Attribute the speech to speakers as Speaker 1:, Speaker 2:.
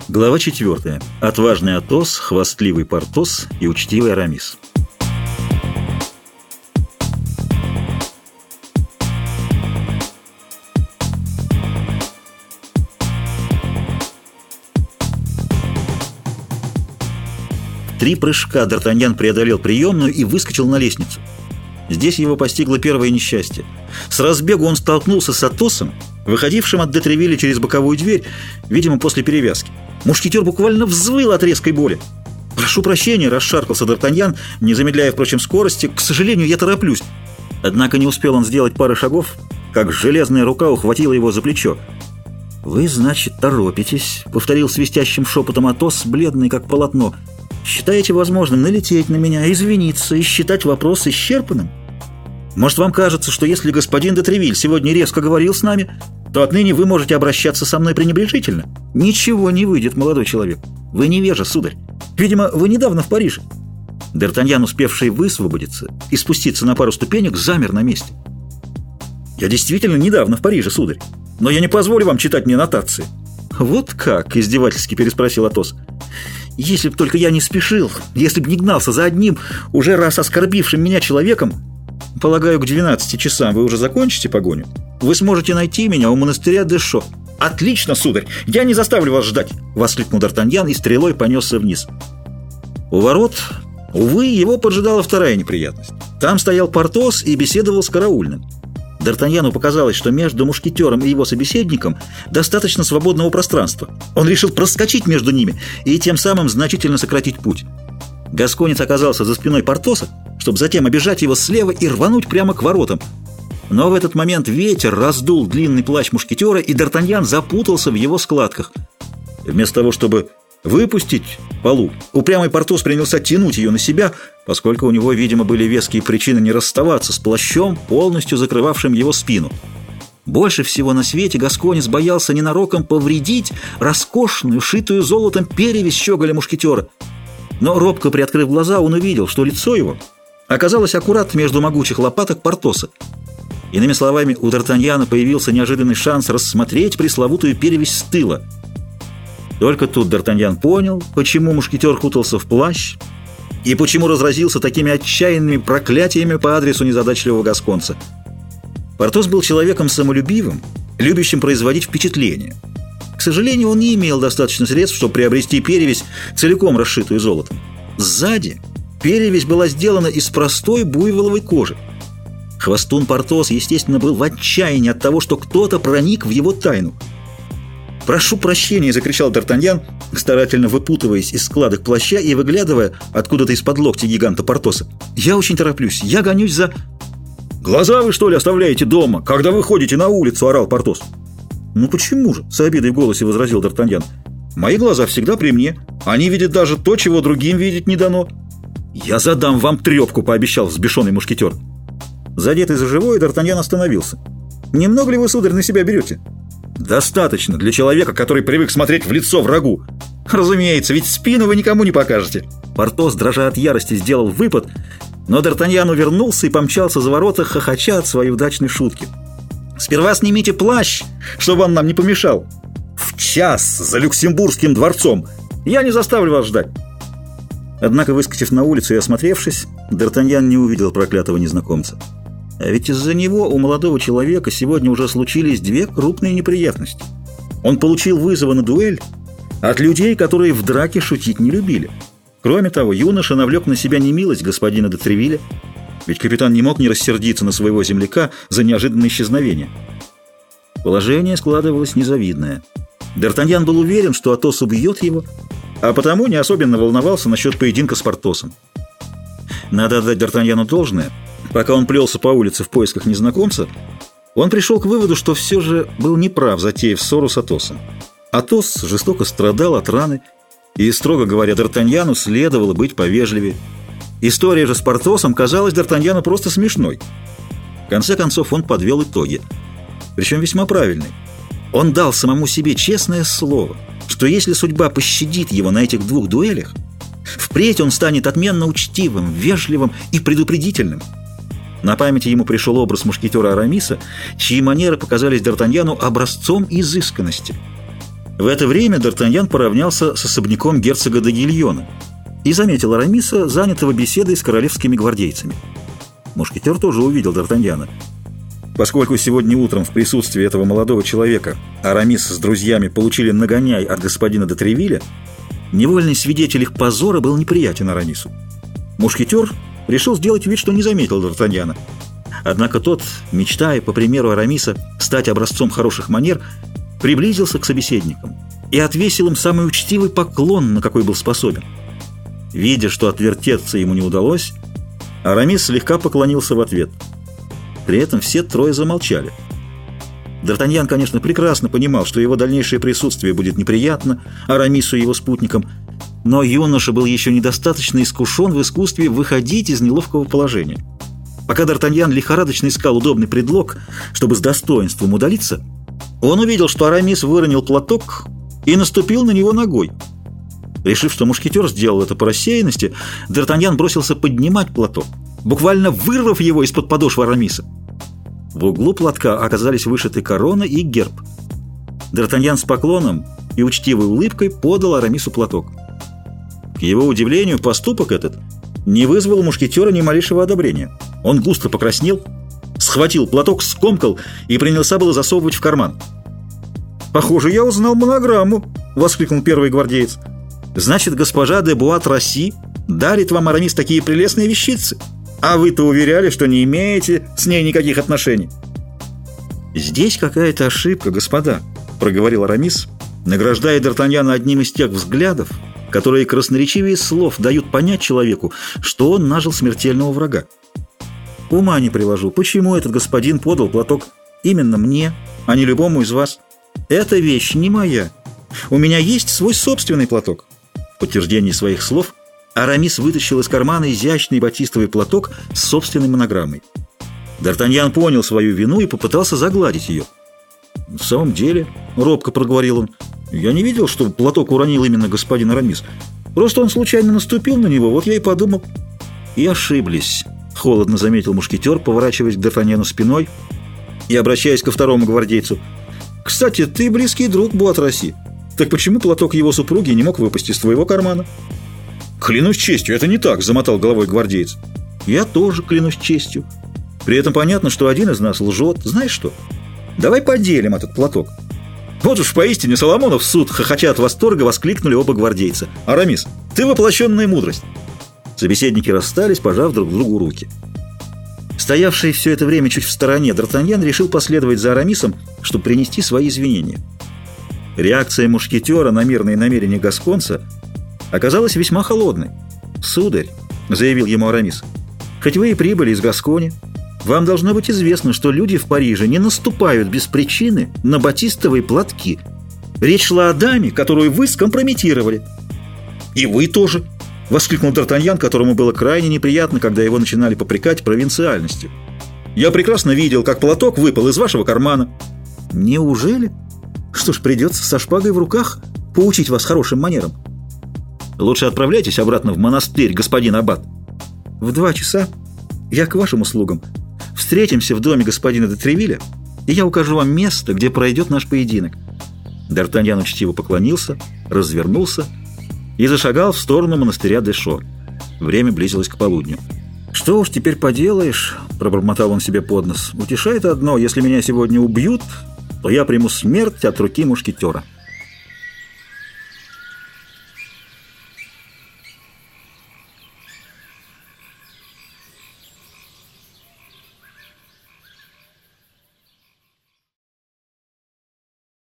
Speaker 1: Глава 4. Отважный Атос, хвастливый Портос и учтивый Арамис. В 3 прыжка Д'Артаньян преодолел приемную и выскочил на лестницу. Здесь его постигло первое несчастье. С разбегу он столкнулся с Атосом, выходившим от де Тревилля через боковую дверь, видимо, после перевязки. Мушкетер буквально взвыл от резкой боли. «Прошу прощения», — расшаркался Д'Артаньян, не замедляя, впрочем, скорости. «К сожалению, я тороплюсь». Однако не успел он сделать пары шагов, как железная рука ухватила его за плечо. «Вы, значит, торопитесь», — повторил свистящим шепотом Атос, бледный как полотно. «Считаете возможным налететь на меня, извиниться и считать вопрос исчерпанным? Может, вам кажется, что если господин де Тревиль сегодня резко говорил с нами, то отныне вы можете обращаться со мной пренебрежительно? Ничего не выйдет, молодой человек. Вы невежа, сударь. Видимо, вы недавно в Париже». Д'Артаньян, успевший высвободиться и спуститься на пару ступенек, замер на месте. «Я действительно недавно в Париже, сударь, но я не позволю вам читать мне нотации». «Вот как?» — издевательски переспросил Атос. «Если б только я не спешил, если б не гнался за одним, уже раз оскорбившим меня человеком. Полагаю, к 12 часам вы уже закончите погоню? Вы сможете найти меня у монастыря Дэшо». «Отлично, сударь! Я не заставлю вас ждать!» — воскликнул Д'Артаньян и стрелой понесся вниз. У ворот, увы, его поджидала вторая неприятность. Там стоял Портос и беседовал с караульным. Д'Артаньяну показалось, что между мушкетером и его собеседником достаточно свободного пространства. Он решил проскочить между ними и тем самым значительно сократить путь. Гасконец оказался за спиной Портоса, чтобы затем обижать его слева и рвануть прямо к воротам. Но в этот момент ветер раздул длинный плащ мушкетера, и Д'Артаньян запутался в его складках. Вместо того, чтобы выпустить Полу, упрямый Портос принялся тянуть ее на себя, поскольку у него, видимо, были веские причины не расставаться с плащом, полностью закрывавшим его спину. Больше всего на свете гасконец боялся ненароком повредить роскошную, шитую золотом перевязь щеголя мушкетера. Но, робко приоткрыв глаза, он увидел, что лицо его оказалось аккурат между могучих лопаток Портоса. Иными словами, у Д'Артаньяна появился неожиданный шанс рассмотреть пресловутую перевязь с тыла. Только тут Д'Артаньян понял, почему мушкетер кутался в плащ и почему разразился такими отчаянными проклятиями по адресу незадачливого гасконца. Портос был человеком самолюбивым, любящим производить впечатление. К сожалению, он не имел достаточно средств, чтобы приобрести перевязь, целиком расшитую золотом. Сзади перевязь была сделана из простой буйволовой кожи. Хвостун Портос, естественно, был в отчаянии от того, что кто-то проник в его тайну. «Прошу прощения!» — закричал Д'Артаньян, старательно выпутываясь из складок плаща и выглядывая откуда-то из-под локтя гиганта Портоса. «Я очень тороплюсь, я гонюсь за...» «Глаза вы, что ли, оставляете дома, когда вы ходите на улицу?» — орал Портос. «Ну почему же?» — с обидой в голосе возразил Д'Артаньян. «Мои глаза всегда при мне. Они видят даже то, чего другим видеть не дано». «Я задам вам трепку!» — пообещал взбешенный мушкетер. Задетый за живое, Д'Артаньян остановился. «Немного ли вы, сударь, на себя берете?» «Достаточно для человека, который привык смотреть в лицо врагу». «Разумеется, ведь спину вы никому не покажете». Портос, дрожа от ярости, сделал выпад, но Д'Артаньян увернулся и помчался за ворота, хохоча от своей удачной шутки. «Сперва снимите плащ, чтобы он нам не помешал». «В час за Люксембургским дворцом. Я не заставлю вас ждать». Однако, выскочив на улицу и осмотревшись, Д'Артаньян не увидел проклятого незнакомца. А ведь из-за него у молодого человека сегодня уже случились 2 крупные неприятности. Он получил вызовы на дуэль от людей, которые в драке шутить не любили. Кроме того, юноша навлек на себя немилость господина де Тревилля, ведь капитан не мог не рассердиться на своего земляка за неожиданное исчезновение. Положение складывалось незавидное. Д'Артаньян был уверен, что Атос убьет его, а потому не особенно волновался насчет поединка с Портосом. Надо отдать Д'Артаньяну должное. Пока он плелся по улице в поисках незнакомца, он пришел к выводу, что все же был неправ, затеяв ссору с Атосом. Атос жестоко страдал от раны, и, строго говоря, Д'Артаньяну следовало быть повежливее. История же с Портосом казалась Д'Артаньяну просто смешной. В конце концов, он подвел итоги, причем весьма правильные. Он дал самому себе честное слово, что если судьба пощадит его на этих 2 дуэлях, впредь он станет отменно учтивым, вежливым и предупредительным. На памяти ему пришел образ мушкетера Арамиса, чьи манеры показались Д'Артаньяну образцом изысканности. В это время Д'Артаньян поравнялся с особняком герцога де Гильона и заметил Арамиса, занятого беседой с королевскими гвардейцами. Мушкетер тоже увидел Д'Артаньяна. Поскольку сегодня утром в присутствии этого молодого человека Арамис с друзьями получили нагоняй от господина де Тревиля, невольный свидетель их позора был неприятен Арамису. Мушкетер решил сделать вид, что не заметил Д'Артаньяна. Однако тот, мечтая, по примеру Арамиса, стать образцом хороших манер, приблизился к собеседникам и отвесил им самый учтивый поклон, на какой был способен. Видя, что отвертеться ему не удалось, Арамис слегка поклонился в ответ. При этом все трое замолчали. Д'Артаньян, конечно, прекрасно понимал, что его дальнейшее присутствие будет неприятно Арамису и его спутникам, но юноша был еще недостаточно искушен в искусстве выходить из неловкого положения. Пока Д'Артаньян лихорадочно искал удобный предлог, чтобы с достоинством удалиться, он увидел, что Арамис выронил платок и наступил на него ногой. Решив, что мушкетер сделал это по рассеянности, Д'Артаньян бросился поднимать платок, буквально вырвав его из-под подошвы Арамиса. В углу платка оказались вышиты корона и герб. Д'Артаньян с поклоном и учтивой улыбкой подал Арамису платок. К его удивлению, поступок этот не вызвал у мушкетера ни малейшего одобрения. Он густо покраснел, схватил платок, скомкал и принялся было засовывать в карман. «Похоже, я узнал монограмму!» — воскликнул первый гвардеец. «Значит, госпожа де Буат-Росси дарит вам, Арамис, такие прелестные вещицы? А вы-то уверяли, что не имеете с ней никаких отношений». «Здесь какая-то ошибка, господа», — проговорил Арамис, награждая Д'Артаньяна одним из тех взглядов, которые красноречивее слов дают понять человеку, что он нажил смертельного врага. «Ума не приложу, почему этот господин подал платок именно мне, а не любому из вас? Эта вещь не моя. У меня есть свой собственный платок». В подтверждении своих слов Арамис вытащил из кармана изящный батистовый платок с собственной монограммой. Д'Артаньян понял свою вину и попытался загладить ее. «В самом деле», — робко проговорил он, — «я не видел, что платок уронил именно господин Арамис. Просто он случайно наступил на него, вот я и подумал». «И ошиблись», — холодно заметил мушкетер, поворачиваясь к Д'Артаньяну спиной и обращаясь ко второму гвардейцу. «Кстати, ты близкий друг Буат-Росси. Так почему платок его супруги не мог выпасть из твоего кармана?» «Клянусь честью, это не так», — замотал головой гвардеец. «Я тоже клянусь честью. При этом понятно, что один из нас лжет. Знаешь что? Давай поделим этот платок». «Вот уж поистине Соломонов суд!» — хохоча от восторга воскликнули оба гвардейца. «Арамис, ты воплощенная мудрость!» Собеседники расстались, пожав друг другу руки. Стоявший все это время чуть в стороне, Д'Артаньян решил последовать за Арамисом, чтобы принести свои извинения. Реакция мушкетера на мирные намерения гасконца оказалась весьма холодной. «Сударь», — заявил ему Арамис, — «хоть вы и прибыли из Гаскони, вам должно быть известно, что люди в Париже не наступают без причины на батистовые платки. Речь шла о даме, которую вы скомпрометировали». «И вы тоже», — воскликнул Д'Артаньян, которому было крайне неприятно, когда его начинали попрекать провинциальностью. «Я прекрасно видел, как платок выпал из вашего кармана». «Неужели? Что ж, придется со шпагой в руках поучить вас хорошим манерам». «Лучше отправляйтесь обратно в монастырь, господин аббат». «В 2 часа я к вашим услугам. Встретимся в доме господина де Тревиля, и я укажу вам место, где пройдет наш поединок». Д'Артаньян учтиво поклонился, развернулся и зашагал в сторону монастыря Дэшо. Время близилось к полудню. «Что уж теперь поделаешь», — пробормотал он себе под нос. «Утешает одно: если меня сегодня убьют, то я приму смерть от руки мушкетера».